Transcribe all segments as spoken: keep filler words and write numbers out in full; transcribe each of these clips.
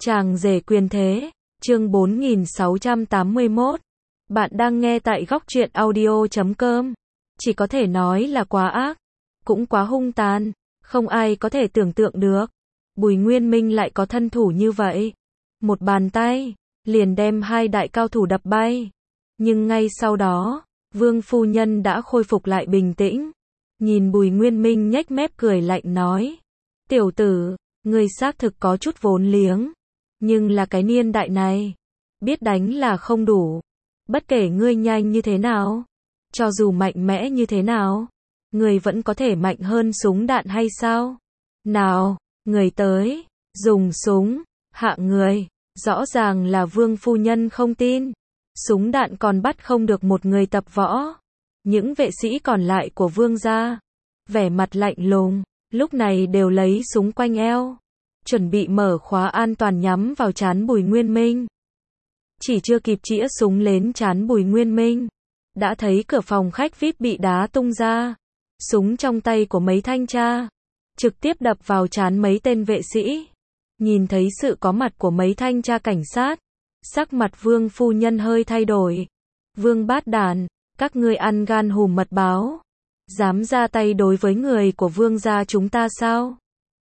Chàng rể quyền thế, chương bốn nghìn sáu trăm tám mươi mốt. Bạn đang nghe tại góc truyện audio chấm com. Chỉ có thể nói là quá ác, cũng quá hung tàn, không ai có thể tưởng tượng được. Bùi Nguyên Minh lại có thân thủ như vậy. Một bàn tay, liền đem hai đại cao thủ đập bay. Nhưng ngay sau đó, Vương phu nhân đã khôi phục lại bình tĩnh. Nhìn Bùi Nguyên Minh nhếch mép cười lạnh nói. Tiểu tử, ngươi xác thực có chút vốn liếng. Nhưng là cái niên đại này, biết đánh là không đủ. Bất kể ngươi nhanh như thế nào, cho dù mạnh mẽ như thế nào, ngươi vẫn có thể mạnh hơn súng đạn hay sao? Nào, người tới, dùng súng, hạ người. Rõ ràng là Vương phu nhân không tin. Súng đạn còn bắt không được một người tập võ. Những vệ sĩ còn lại của Vương gia, vẻ mặt lạnh lùng, lúc này đều lấy súng quanh eo, chuẩn bị mở khóa an toàn nhắm vào trán Bùi Nguyên Minh. Chỉ chưa kịp chĩa súng lên trán Bùi Nguyên Minh, đã thấy cửa phòng khách vi ai pi bị đá tung ra. Súng trong tay của mấy thanh tra trực tiếp đập vào trán mấy tên vệ sĩ. Nhìn thấy sự có mặt của mấy thanh tra cảnh sát, sắc mặt Vương phu nhân hơi thay đổi. Vương bát đàn, các ngươi ăn gan hùm mật báo, dám ra tay đối với người của Vương gia chúng ta sao?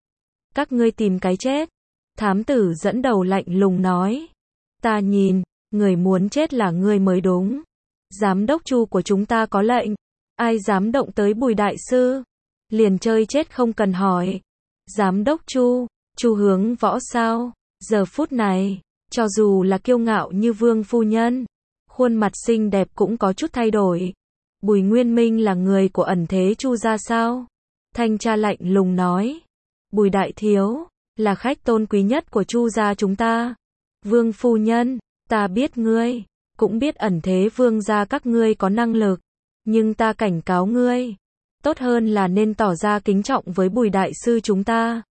Các ngươi tìm cái chết. Thám tử dẫn đầu lạnh lùng nói. Ta nhìn, người muốn chết là ngươi mới đúng. Giám đốc Chu của chúng ta có lệnh, ai dám động tới Bùi đại sư, liền chơi chết không cần hỏi. Giám đốc Chu, Chu Hướng Võ sao? Giờ phút này, cho dù là kiêu ngạo như Vương phu nhân, khuôn mặt xinh đẹp cũng có chút thay đổi. Bùi Nguyên Minh là người của ẩn thế Chu gia sao? Thanh tra lạnh lùng nói. Bùi đại thiếu, là khách tôn quý nhất của Chu gia chúng ta. Vương phu nhân, ta biết ngươi, cũng biết ẩn thế Vương gia các ngươi có năng lực. Nhưng ta cảnh cáo ngươi, tốt hơn là nên tỏ ra kính trọng với Bùi đại sư chúng ta.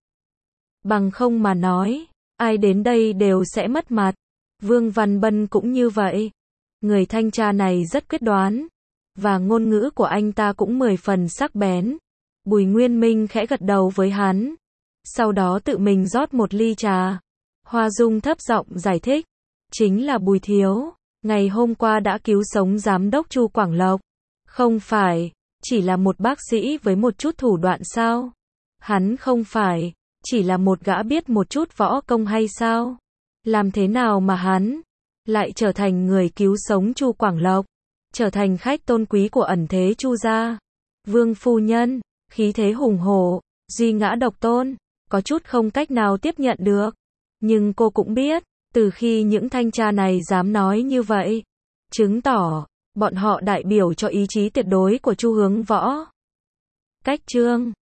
Bằng không mà nói, ai đến đây đều sẽ mất mặt. Vương Văn Bân cũng như vậy. Người thanh tra này rất quyết đoán, và ngôn ngữ của anh ta cũng mười phần sắc bén. Bùi Nguyên Minh khẽ gật đầu với hắn, sau đó tự mình rót một ly trà. Hoa Dung thấp giọng giải thích, chính là Bùi thiếu, ngày hôm qua đã cứu sống giám đốc Chu Quảng Lộc. Không phải, chỉ là một bác sĩ với một chút thủ đoạn sao? Hắn không phải, chỉ là một gã biết một chút võ công hay sao? Làm thế nào mà hắn lại trở thành người cứu sống Chu Quảng Lộc, trở thành khách tôn quý của ẩn thế Chu gia? Vương phu nhân, khí thế hùng hổ, duy ngã độc tôn, có chút không cách nào tiếp nhận được. Nhưng cô cũng biết, từ khi những thanh tra này dám nói như vậy, chứng tỏ bọn họ đại biểu cho ý chí tuyệt đối của Chu Hướng Võ. Cách chương